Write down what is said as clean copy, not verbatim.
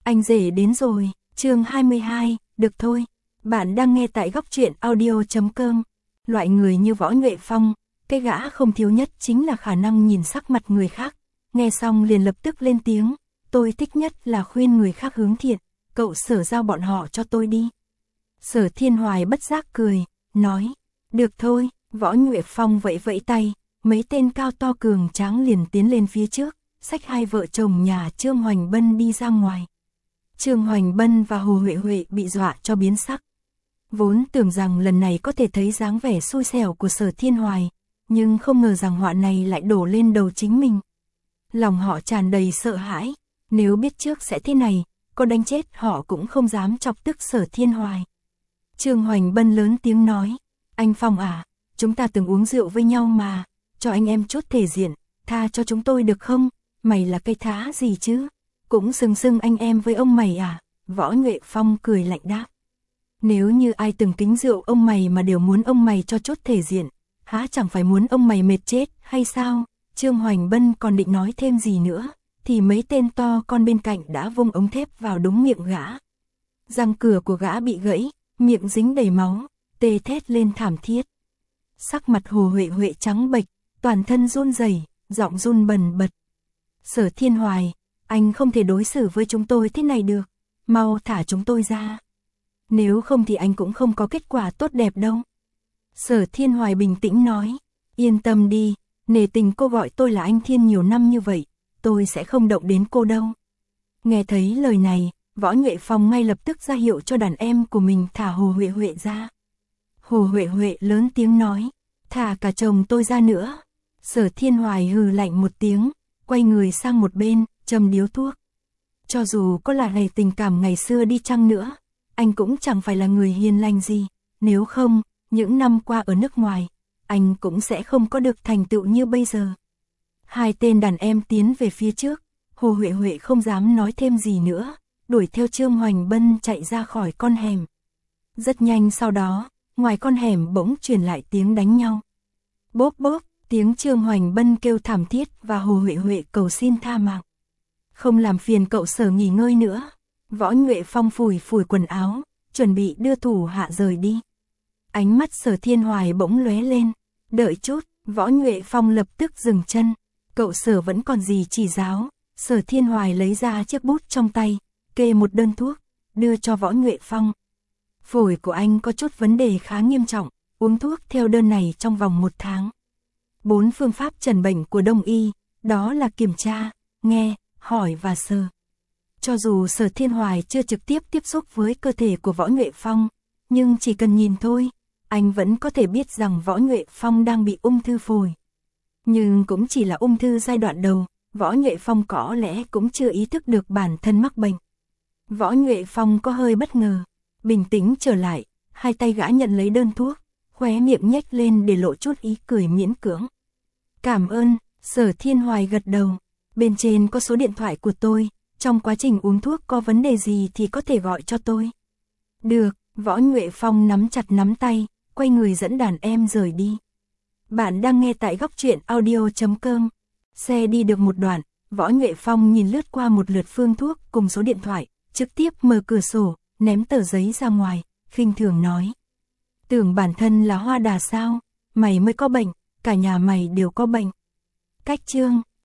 Anh rể đến rồi, chương 22, được thôi. Bạn đang nghe tại góc truyện audio.com. Loại người như Võ Nhuệ Phong, cái gã không thiếu nhất chính là khả năng nhìn sắc mặt người khác. Nghe xong liền lập tức lên tiếng, tôi thích nhất là khuyên người khác hướng thiện, cậu Sở giao bọn họ cho tôi đi. Sở Thiên Hoài bất giác cười, nói, được thôi. Võ Nhuệ Phong vẫy vẫy tay, mấy tên cao to cường tráng liền tiến lên phía trước, xách hai vợ chồng nhà Trương Hoành Bân đi ra ngoài. Trương Hoành Bân và Hồ Huệ Huệ bị dọa cho biến sắc. Vốn tưởng rằng lần này có thể thấy dáng vẻ xui xẻo của Sở Thiên Hoài, nhưng không ngờ rằng họa này lại đổ lên đầu chính mình. Lòng họ tràn đầy sợ hãi, nếu biết trước sẽ thế này, có đánh chết họ cũng không dám chọc tức Sở Thiên Hoài. Trương Hoành Bân lớn tiếng nói, anh Phong à, chúng ta từng uống rượu với nhau mà, cho anh em chút thể diện, tha cho chúng tôi được không? Mày là cây thá gì chứ? Cũng xưng anh em với ông mày à? Võ Nhuệ Phong cười lạnh đáp. Nếu như ai từng kính rượu ông mày mà đều muốn ông mày cho chút thể diện, há chẳng phải muốn ông mày mệt chết hay sao? Trương Hoành Bân còn định nói thêm gì nữa, thì mấy tên to con bên cạnh đã vung ống thép vào đúng miệng gã. Răng cửa của gã bị gãy, miệng dính đầy máu, tê thét lên thảm thiết. Sắc mặt Hồ Huệ Huệ trắng bệch, toàn thân run rẩy, giọng run bần bật. Sở Thiên Hoài, anh không thể đối xử với chúng tôi thế này được, mau thả chúng tôi ra. Nếu không thì anh cũng không có kết quả tốt đẹp đâu. Sở Thiên Hoài bình tĩnh nói, yên tâm đi, nể tình cô gọi tôi là anh Thiên nhiều năm như vậy, tôi sẽ không động đến cô đâu. Nghe thấy lời này, Võ Nhuệ Phong ngay lập tức ra hiệu cho đàn em của mình thả Hồ Huệ Huệ ra. Hồ Huệ Huệ lớn tiếng nói, thả cả chồng tôi ra nữa. Sở Thiên Hoài hừ lạnh một tiếng, quay người sang một bên, châm điếu thuốc. Cho dù có là ngày tình cảm ngày xưa đi chăng nữa, anh cũng chẳng phải là người hiền lành gì, nếu không, những năm qua ở nước ngoài, anh cũng sẽ không có được thành tựu như bây giờ. Hai tên đàn em tiến về phía trước, Hồ Huệ Huệ không dám nói thêm gì nữa, đuổi theo Trương Hoành Bân chạy ra khỏi con hẻm. Rất nhanh sau đó, ngoài con hẻm bỗng truyền lại tiếng đánh nhau. Bốp bốp, tiếng Trương Hoành Bân kêu thảm thiết và Hồ Huệ Huệ cầu xin tha mạng. Không làm phiền cậu Sở nghỉ ngơi nữa. Võ Nhuệ Phong phủi phủi quần áo, chuẩn bị đưa thủ hạ rời đi. Ánh mắt Sở Thiên Hoài bỗng lóe lên. Đợi chút, Võ Nhuệ Phong lập tức dừng chân. Cậu Sở vẫn còn gì chỉ giáo. Sở Thiên Hoài lấy ra chiếc bút trong tay, kê một đơn thuốc, đưa cho Võ Nhuệ Phong. Phổi của anh có chút vấn đề khá nghiêm trọng, uống thuốc theo đơn này trong vòng 1 tháng. 4 phương pháp trần bệnh của Đông y, đó là kiểm tra, nghe, hỏi và sờ. Cho dù Sở Thiên Hoài chưa trực tiếp tiếp xúc với cơ thể của Võ Nhuệ Phong, nhưng chỉ cần nhìn thôi, anh vẫn có thể biết rằng Võ Nhuệ Phong đang bị ung thư phổi. Nhưng cũng chỉ là ung thư giai đoạn đầu, Võ Nhuệ Phong có lẽ cũng chưa ý thức được bản thân mắc bệnh. Võ Nhuệ Phong có hơi bất ngờ, bình tĩnh trở lại, hai tay gã nhận lấy đơn thuốc, khóe miệng nhếch lên để lộ chút ý cười miễn cưỡng. Cảm ơn. Sở Thiên Hoài gật đầu, bên trên có số điện thoại của tôi, trong quá trình uống thuốc có vấn đề gì thì có thể gọi cho tôi. Được. Võ Nhuệ Phong nắm chặt nắm tay, quay người dẫn đàn em rời đi. Bạn đang nghe tại góc truyện audio.com. Xe đi được một đoạn, Võ Nhuệ Phong nhìn lướt qua một lượt phương thuốc cùng số điện thoại, trực tiếp mở cửa sổ, ném tờ giấy ra ngoài, khinh thường nói. Tưởng bản thân là hoa đà sao, mày mới có bệnh, cả nhà mày đều có bệnh. Cách chương